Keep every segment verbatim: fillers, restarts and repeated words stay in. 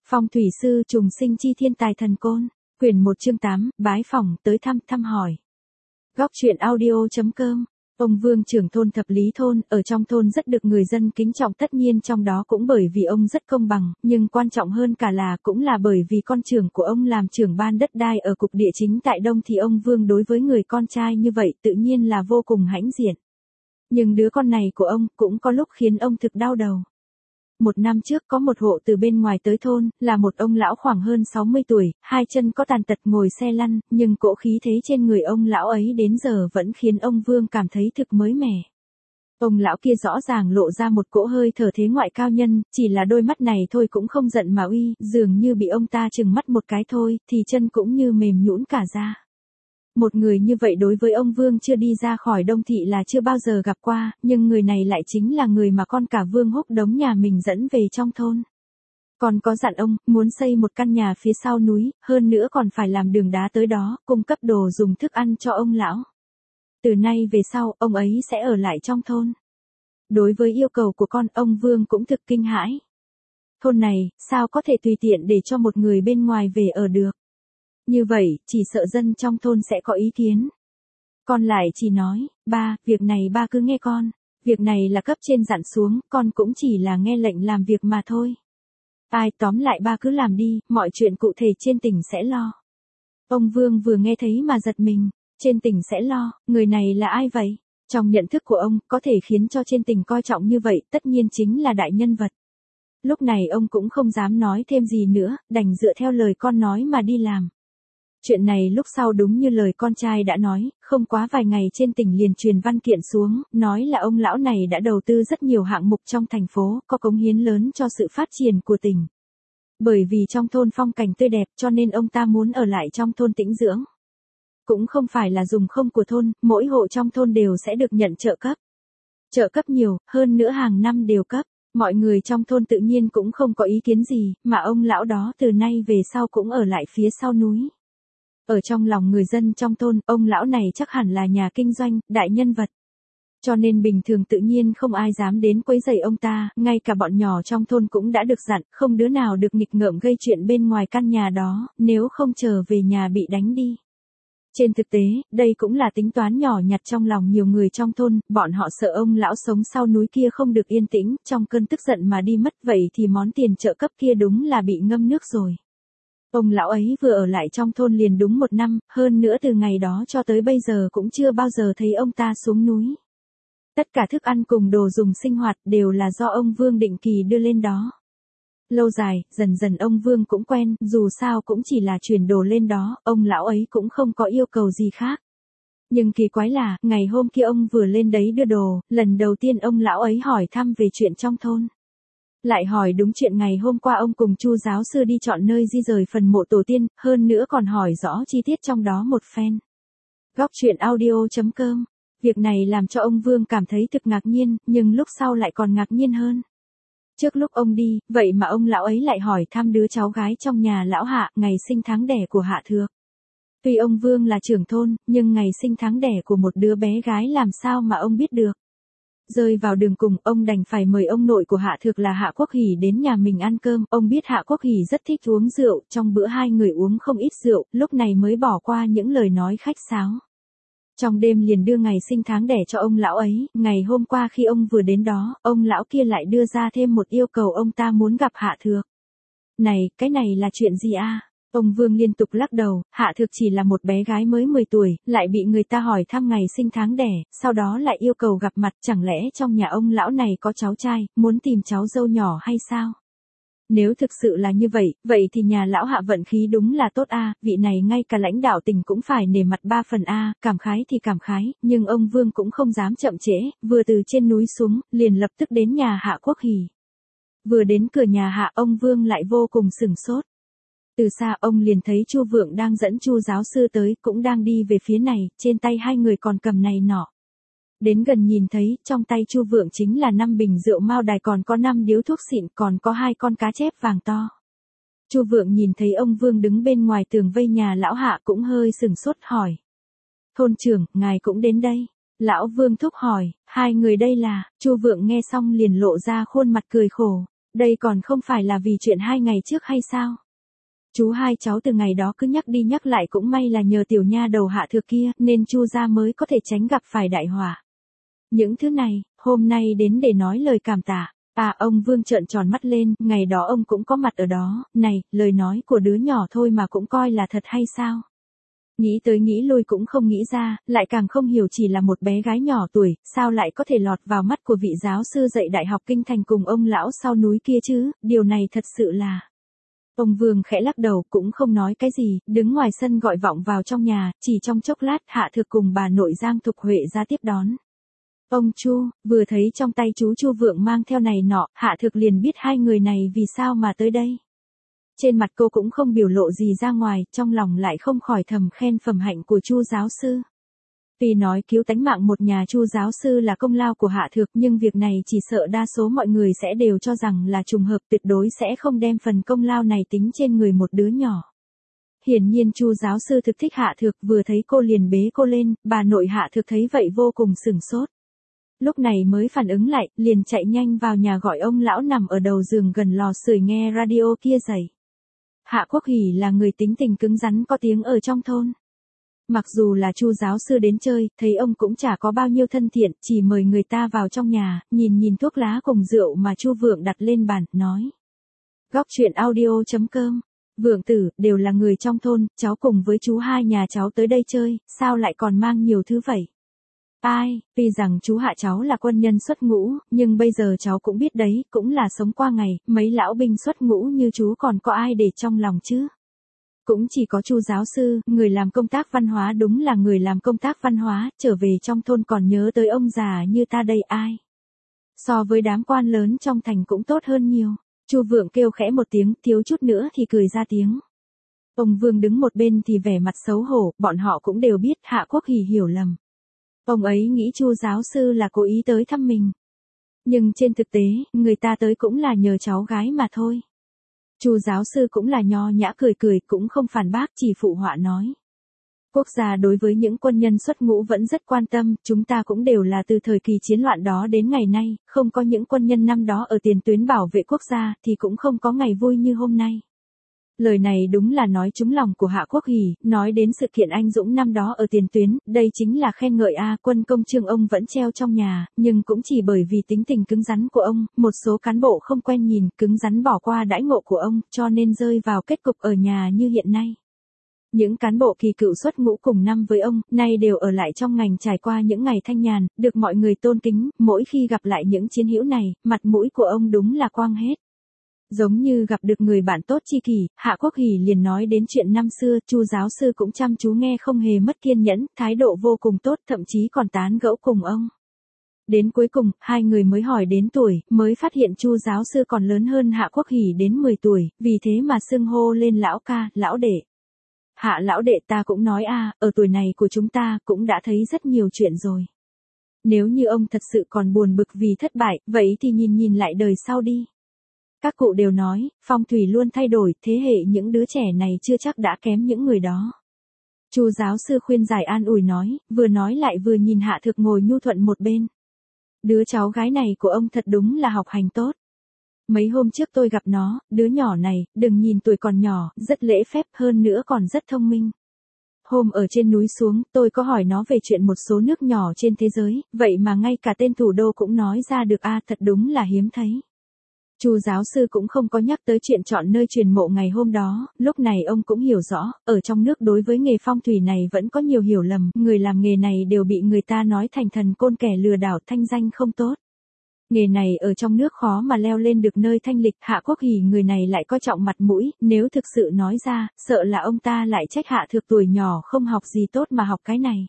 Phong thủy sư trùng sinh chi thiên tài thần côn. Quyển một chương tám, bái phỏng tới thăm thăm hỏi. Góc truyện audio.com. Ông Vương trưởng thôn Thập Lý thôn, ở trong thôn rất được người dân kính trọng, tất nhiên trong đó cũng bởi vì ông rất công bằng, nhưng quan trọng hơn cả là cũng là bởi vì con trưởng của ông làm trưởng ban đất đai ở cục địa chính tại Đông, thì ông Vương đối với người con trai như vậy tự nhiên là vô cùng hãnh diện. Nhưng đứa con này của ông cũng có lúc khiến ông thực đau đầu. Một năm trước có một hộ từ bên ngoài tới thôn, là một ông lão khoảng hơn sáu mươi tuổi, hai chân có tàn tật ngồi xe lăn, nhưng cỗ khí thế trên người ông lão ấy đến giờ vẫn khiến ông Vương cảm thấy thực mới mẻ. Ông lão kia rõ ràng lộ ra một cỗ hơi thở thế ngoại cao nhân, chỉ là đôi mắt này thôi cũng không giận mà uy, dường như bị ông ta trừng mắt một cái thôi, thì chân cũng như mềm nhũn cả ra. Một người như vậy đối với ông Vương chưa đi ra khỏi Đông thị là chưa bao giờ gặp qua, nhưng người này lại chính là người mà con cả Vương Húc Đống nhà mình dẫn về trong thôn. Còn có dặn ông, muốn xây một căn nhà phía sau núi, hơn nữa còn phải làm đường đá tới đó, cung cấp đồ dùng thức ăn cho ông lão. Từ nay về sau, ông ấy sẽ ở lại trong thôn. Đối với yêu cầu của con, ông Vương cũng thực kinh hãi. Thôn này, sao có thể tùy tiện để cho một người bên ngoài về ở được? Như vậy, chỉ sợ dân trong thôn sẽ có ý kiến. Con lại chỉ nói, ba, việc này ba cứ nghe con. Việc này là cấp trên dặn xuống, con cũng chỉ là nghe lệnh làm việc mà thôi. Ai tóm lại ba cứ làm đi, mọi chuyện cụ thể trên tỉnh sẽ lo. Ông Vương vừa nghe thấy mà giật mình, trên tỉnh sẽ lo, người này là ai vậy? Trong nhận thức của ông, có thể khiến cho trên tỉnh coi trọng như vậy, tất nhiên chính là đại nhân vật. Lúc này ông cũng không dám nói thêm gì nữa, đành dựa theo lời con nói mà đi làm. Chuyện này lúc sau đúng như lời con trai đã nói, không quá vài ngày trên tỉnh liền truyền văn kiện xuống, nói là ông lão này đã đầu tư rất nhiều hạng mục trong thành phố, có cống hiến lớn cho sự phát triển của tỉnh. Bởi vì trong thôn phong cảnh tươi đẹp cho nên ông ta muốn ở lại trong thôn tĩnh dưỡng. Cũng không phải là dùng không của thôn, mỗi hộ trong thôn đều sẽ được nhận trợ cấp. Trợ cấp nhiều, hơn nữa hàng năm đều cấp. Mọi người trong thôn tự nhiên cũng không có ý kiến gì, mà ông lão đó từ nay về sau cũng ở lại phía sau núi. Ở trong lòng người dân trong thôn, ông lão này chắc hẳn là nhà kinh doanh, đại nhân vật. Cho nên bình thường tự nhiên không ai dám đến quấy rầy ông ta, ngay cả bọn nhỏ trong thôn cũng đã được dặn, không đứa nào được nghịch ngợm gây chuyện bên ngoài căn nhà đó, nếu không trở về nhà bị đánh đi. Trên thực tế, đây cũng là tính toán nhỏ nhặt trong lòng nhiều người trong thôn, bọn họ sợ ông lão sống sau núi kia không được yên tĩnh, trong cơn tức giận mà đi mất, vậy thì món tiền trợ cấp kia đúng là bị ngâm nước rồi. Ông lão ấy vừa ở lại trong thôn liền đúng một năm, hơn nữa từ ngày đó cho tới bây giờ cũng chưa bao giờ thấy ông ta xuống núi. Tất cả thức ăn cùng đồ dùng sinh hoạt đều là do ông Vương định kỳ đưa lên đó. Lâu dài, dần dần ông Vương cũng quen, dù sao cũng chỉ là chuyển đồ lên đó, ông lão ấy cũng không có yêu cầu gì khác. Nhưng kỳ quái là, ngày hôm kia ông vừa lên đấy đưa đồ, lần đầu tiên ông lão ấy hỏi thăm về chuyện trong thôn. Lại hỏi đúng chuyện ngày hôm qua ông cùng Chu giáo sư đi chọn nơi di rời phần mộ tổ tiên, hơn nữa còn hỏi rõ chi tiết trong đó một phen. Góc truyện audio.com. Việc này làm cho ông Vương cảm thấy thực ngạc nhiên, nhưng lúc sau lại còn ngạc nhiên hơn. Trước lúc ông đi, vậy mà ông lão ấy lại hỏi thăm đứa cháu gái trong nhà lão Hạ, ngày sinh tháng đẻ của Hạ Thược. Tuy ông Vương là trưởng thôn, nhưng ngày sinh tháng đẻ của một đứa bé gái làm sao mà ông biết được. Rơi vào đường cùng, ông đành phải mời ông nội của Hạ Thược là Hạ Quốc Hỷ đến nhà mình ăn cơm. Ông biết Hạ Quốc Hỷ rất thích uống rượu, trong bữa hai người uống không ít rượu, lúc này mới bỏ qua những lời nói khách sáo. Trong đêm liền đưa ngày sinh tháng đẻ cho ông lão ấy, ngày hôm qua khi ông vừa đến đó, ông lão kia lại đưa ra thêm một yêu cầu ông ta muốn gặp Hạ Thược. Này, cái này là chuyện gì a? Ông Vương liên tục lắc đầu, Hạ Thược chỉ là một bé gái mới mười tuổi, lại bị người ta hỏi thăm ngày sinh tháng đẻ, sau đó lại yêu cầu gặp mặt, chẳng lẽ trong nhà ông lão này có cháu trai, muốn tìm cháu dâu nhỏ hay sao? Nếu thực sự là như vậy, vậy thì nhà lão Hạ vận khí đúng là tốt a, vị này ngay cả lãnh đạo tỉnh cũng phải nể mặt ba phần a, cảm khái thì cảm khái, nhưng ông Vương cũng không dám chậm trễ, vừa từ trên núi xuống, liền lập tức đến nhà Hạ Quốc Hỷ. Vừa đến cửa nhà Hạ, ông Vương lại vô cùng sửng sốt. Từ xa ông liền thấy Chu Vượng đang dẫn Chu giáo sư tới, cũng đang đi về phía này, trên tay hai người còn cầm này nọ. Đến gần nhìn thấy, trong tay Chu Vượng chính là năm bình rượu Mao Đài, còn có năm điếu thuốc xịn, còn có hai con cá chép vàng to. Chu Vượng nhìn thấy ông Vương đứng bên ngoài tường vây nhà lão Hạ cũng hơi sửng sốt hỏi. Thôn trưởng, ngài cũng đến đây. Lão Vương thúc hỏi, hai người đây là, Chu Vượng nghe xong liền lộ ra khuôn mặt cười khổ. Đây còn không phải là vì chuyện hai ngày trước hay sao? Chú hai cháu từ ngày đó cứ nhắc đi nhắc lại cũng may là nhờ tiểu nha đầu Hạ Thược kia nên Chu gia mới có thể tránh gặp phải đại họa. Những thứ này, hôm nay đến để nói lời cảm tạ. À, ông Vương trợn tròn mắt lên, ngày đó ông cũng có mặt ở đó, này, lời nói của đứa nhỏ thôi mà cũng coi là thật hay sao? Nghĩ tới nghĩ lui cũng không nghĩ ra, lại càng không hiểu chỉ là một bé gái nhỏ tuổi, sao lại có thể lọt vào mắt của vị giáo sư dạy đại học kinh thành cùng ông lão sau núi kia chứ, điều này thật sự là... Ông Vương khẽ lắc đầu cũng không nói cái gì, đứng ngoài sân gọi vọng vào trong nhà, chỉ trong chốc lát Hạ Thược cùng bà nội Giang Thục Huệ ra tiếp đón. Ông Chu, vừa thấy trong tay chú Chu Vượng mang theo này nọ, Hạ Thược liền biết hai người này vì sao mà tới đây. Trên mặt cô cũng không biểu lộ gì ra ngoài, trong lòng lại không khỏi thầm khen phẩm hạnh của Chu giáo sư. Tuy nói cứu tánh mạng một nhà Chu giáo sư là công lao của Hạ Thược, nhưng việc này chỉ sợ đa số mọi người sẽ đều cho rằng là trùng hợp, tuyệt đối sẽ không đem phần công lao này tính trên người một đứa nhỏ. Hiển nhiên Chu giáo sư thực thích Hạ Thược, vừa thấy cô liền bế cô lên, bà nội Hạ Thược thấy vậy vô cùng sửng sốt. Lúc này mới phản ứng lại, liền chạy nhanh vào nhà gọi ông lão nằm ở đầu giường gần lò sưởi nghe radio kia dậy. Hạ Quốc Hỷ là người tính tình cứng rắn có tiếng ở trong thôn. Mặc dù là Chu giáo sư đến chơi, thấy ông cũng chả có bao nhiêu thân thiện, chỉ mời người ta vào trong nhà, nhìn nhìn thuốc lá cùng rượu mà Chu Vượng đặt lên bàn, nói. Góc chuyện audio chấm com. Vượng tử, đều là người trong thôn, cháu cùng với chú hai nhà cháu tới đây chơi, sao lại còn mang nhiều thứ vậy? Ai, tuy rằng chú Hạ cháu là quân nhân xuất ngũ, nhưng bây giờ cháu cũng biết đấy, cũng là sống qua ngày, mấy lão binh xuất ngũ như chú còn có ai để trong lòng chứ? Cũng chỉ có Chu giáo sư, người làm công tác văn hóa đúng là người làm công tác văn hóa, trở về trong thôn còn nhớ tới ông già như ta đây ai. So với đám quan lớn trong thành cũng tốt hơn nhiều. Chu Vượng kêu khẽ một tiếng, thiếu chút nữa thì cười ra tiếng. Ông Vương đứng một bên thì vẻ mặt xấu hổ, bọn họ cũng đều biết Hạ Quốc Hỷ hiểu lầm. Ông ấy nghĩ Chu giáo sư là cố ý tới thăm mình. Nhưng trên thực tế, người ta tới cũng là nhờ cháu gái mà thôi. Chu giáo sư cũng là nho nhã cười cười, cũng không phản bác, chỉ phụ họa nói. Quốc gia đối với những quân nhân xuất ngũ vẫn rất quan tâm, chúng ta cũng đều là từ thời kỳ chiến loạn đó đến ngày nay, không có những quân nhân năm đó ở tiền tuyến bảo vệ quốc gia thì cũng không có ngày vui như hôm nay. Lời này đúng là nói trúng lòng của Hạ Quốc Hỷ, nói đến sự kiện anh dũng năm đó ở tiền tuyến, đây chính là khen ngợi a, quân công chương ông vẫn treo trong nhà, nhưng cũng chỉ bởi vì tính tình cứng rắn của ông, một số cán bộ không quen nhìn, cứng rắn bỏ qua đãi ngộ của ông, cho nên rơi vào kết cục ở nhà như hiện nay. Những cán bộ kỳ cựu xuất ngũ cùng năm với ông, nay đều ở lại trong ngành trải qua những ngày thanh nhàn, được mọi người tôn kính, mỗi khi gặp lại những chiến hữu này, mặt mũi của ông đúng là quang hết. Giống như gặp được người bạn tốt tri kỷ, Hạ Quốc Hỷ liền nói đến chuyện năm xưa, Chu giáo sư cũng chăm chú nghe không hề mất kiên nhẫn, thái độ vô cùng tốt, thậm chí còn tán gẫu cùng ông. Đến cuối cùng, hai người mới hỏi đến tuổi, mới phát hiện Chu giáo sư còn lớn hơn Hạ Quốc Hỷ đến mười tuổi, vì thế mà xưng hô lên lão ca, lão đệ. Hạ lão đệ, ta cũng nói a, ở tuổi này của chúng ta cũng đã thấy rất nhiều chuyện rồi. Nếu như ông thật sự còn buồn bực vì thất bại, vậy thì nhìn nhìn lại đời sau đi. Các cụ đều nói, phong thủy luôn thay đổi, thế hệ những đứa trẻ này chưa chắc đã kém những người đó. Chu giáo sư khuyên giải an ủi nói, vừa nói lại vừa nhìn Hạ Thược ngồi nhu thuận một bên. Đứa cháu gái này của ông thật đúng là học hành tốt. Mấy hôm trước tôi gặp nó, đứa nhỏ này, đừng nhìn tuổi còn nhỏ, rất lễ phép, hơn nữa còn rất thông minh. Hôm ở trên núi xuống, tôi có hỏi nó về chuyện một số nước nhỏ trên thế giới, vậy mà ngay cả tên thủ đô cũng nói ra được a, thật đúng là hiếm thấy. Chu giáo sư cũng không có nhắc tới chuyện chọn nơi truyền mộ ngày hôm đó, lúc này ông cũng hiểu rõ, ở trong nước đối với nghề phong thủy này vẫn có nhiều hiểu lầm, người làm nghề này đều bị người ta nói thành thần côn kẻ lừa đảo, thanh danh không tốt. Nghề này ở trong nước khó mà leo lên được nơi thanh lịch, Hạ Quốc Hỷ người này lại coi trọng mặt mũi, nếu thực sự nói ra, sợ là ông ta lại trách Hạ Thược tuổi nhỏ không học gì tốt mà học cái này.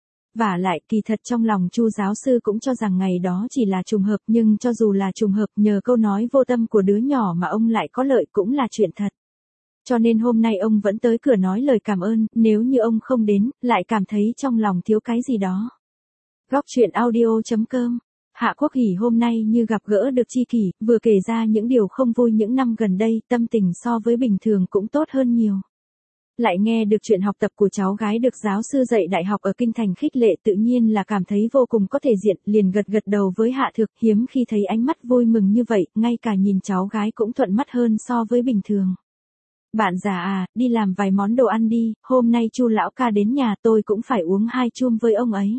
Vả lại, kỳ thật trong lòng Chu giáo sư cũng cho rằng ngày đó chỉ là trùng hợp, nhưng cho dù là trùng hợp, nhờ câu nói vô tâm của đứa nhỏ mà ông lại có lợi cũng là chuyện thật. Cho nên hôm nay ông vẫn tới cửa nói lời cảm ơn, nếu như ông không đến, lại cảm thấy trong lòng thiếu cái gì đó. Góc chuyện audio chấm com. Hạ Quốc Hỷ hôm nay như gặp gỡ được tri kỷ, vừa kể ra những điều không vui những năm gần đây, tâm tình so với bình thường cũng tốt hơn nhiều. Lại nghe được chuyện học tập của cháu gái được giáo sư dạy đại học ở Kinh Thành khích lệ, tự nhiên là cảm thấy vô cùng có thể diện, liền gật gật đầu với Hạ Thược, hiếm khi thấy ánh mắt vui mừng như vậy, ngay cả nhìn cháu gái cũng thuận mắt hơn so với bình thường. Bạn già à, đi làm vài món đồ ăn đi, hôm nay Chu lão ca đến nhà tôi cũng phải uống hai chum với ông ấy.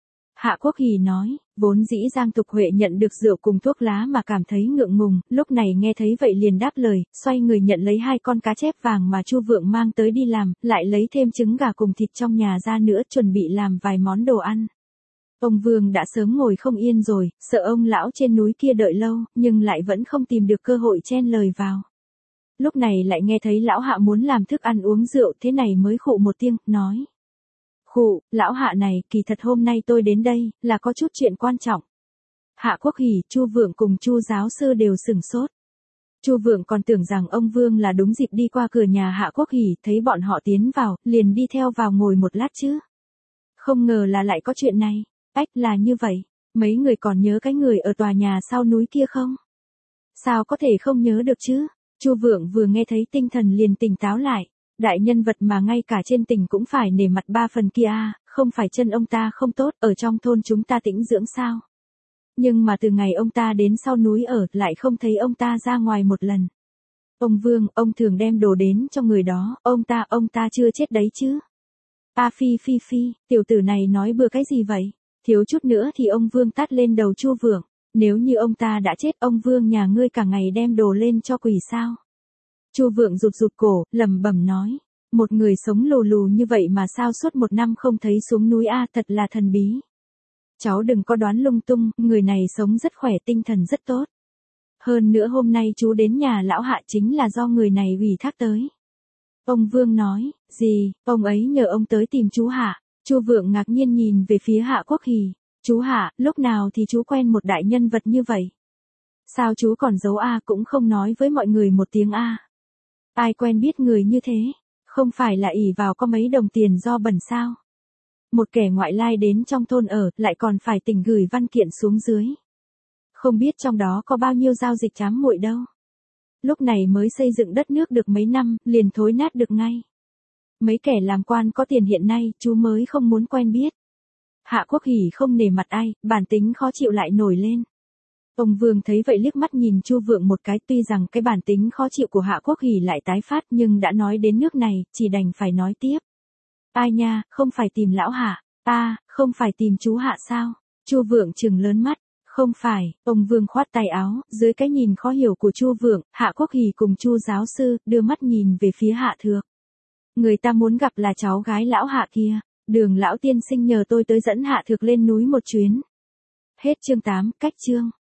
Hạ Quốc Hỉ nói, vốn dĩ Giang Tục Huệ nhận được rượu cùng thuốc lá mà cảm thấy ngượng ngùng, lúc này nghe thấy vậy liền đáp lời, xoay người nhận lấy hai con cá chép vàng mà Chu Vượng mang tới đi làm, lại lấy thêm trứng gà cùng thịt trong nhà ra nữa, chuẩn bị làm vài món đồ ăn. Ông Vương đã sớm ngồi không yên rồi, sợ ông lão trên núi kia đợi lâu, nhưng lại vẫn không tìm được cơ hội chen lời vào. Lúc này lại nghe thấy lão Hạ muốn làm thức ăn uống rượu, thế này mới khụ một tiếng, nói. Khụ, lão Hạ này, kỳ thật hôm nay tôi đến đây, là có chút chuyện quan trọng. Hạ Quốc Hỉ, Chu Vượng cùng Chu giáo sư đều sửng sốt. Chu Vượng còn tưởng rằng ông Vương là đúng dịp đi qua cửa nhà Hạ Quốc Hỉ, thấy bọn họ tiến vào, liền đi theo vào ngồi một lát chứ. Không ngờ là lại có chuyện này. Ách, là như vậy, mấy người còn nhớ cái người ở tòa nhà sau núi kia không? Sao có thể không nhớ được chứ? Chu Vượng vừa nghe thấy tinh thần liền tỉnh táo lại. Đại nhân vật mà ngay cả trên tỉnh cũng phải nể mặt ba phần kia à, không phải chân ông ta không tốt, ở trong thôn chúng ta tĩnh dưỡng sao? Nhưng mà từ ngày ông ta đến sau núi ở, lại không thấy ông ta ra ngoài một lần. Ông Vương, ông thường đem đồ đến cho người đó, ông ta, ông ta chưa chết đấy chứ? A phi phi phi, tiểu tử này nói bừa cái gì vậy? Thiếu chút nữa thì ông Vương tát lên đầu Chu Vượng. Nếu như ông ta đã chết, ông Vương nhà ngươi cả ngày đem đồ lên cho quỷ sao? Chu Vượng rụt rụt cổ, lẩm bẩm nói. Một người sống lù lù như vậy mà sao suốt một năm không thấy xuống núi a, thật là thần bí. Cháu đừng có đoán lung tung, người này sống rất khỏe, tinh thần rất tốt. Hơn nữa hôm nay chú đến nhà lão Hạ chính là do người này ủy thác tới. Ông Vương nói, gì, ông ấy nhờ ông tới tìm chú Hạ. Chu Vượng ngạc nhiên nhìn về phía Hạ Quốc Hỉ. Chú Hạ, lúc nào thì chú quen một đại nhân vật như vậy? Sao chú còn giấu a, cũng không nói với mọi người một tiếng a? Ai quen biết người như thế? Không phải là ỷ vào có mấy đồng tiền do bẩn sao? Một kẻ ngoại lai đến trong thôn ở, lại còn phải tỉnh gửi văn kiện xuống dưới. Không biết trong đó có bao nhiêu giao dịch ám muội đâu. Lúc này mới xây dựng đất nước được mấy năm, liền thối nát được ngay. Mấy kẻ làm quan có tiền hiện nay, chú mới không muốn quen biết. Hạ Quốc Hỉ không nể mặt ai, bản tính khó chịu lại nổi lên. Ông Vương thấy vậy liếc mắt nhìn Chu Vượng một cái, tuy rằng cái bản tính khó chịu của Hạ Quốc Hỉ lại tái phát, nhưng đã nói đến nước này, chỉ đành phải nói tiếp. Ai nha, không phải tìm lão Hạ, ta, không phải tìm chú Hạ sao? Chu Vượng trừng lớn mắt. Không phải, ông Vương khoát tay áo, dưới cái nhìn khó hiểu của Chu Vượng, Hạ Quốc Hỉ cùng Chu giáo sư, đưa mắt nhìn về phía Hạ Thược. Người ta muốn gặp là cháu gái lão Hạ kia, Đường lão tiên sinh nhờ tôi tới dẫn Hạ Thược lên núi một chuyến. Hết chương tám, cách chương.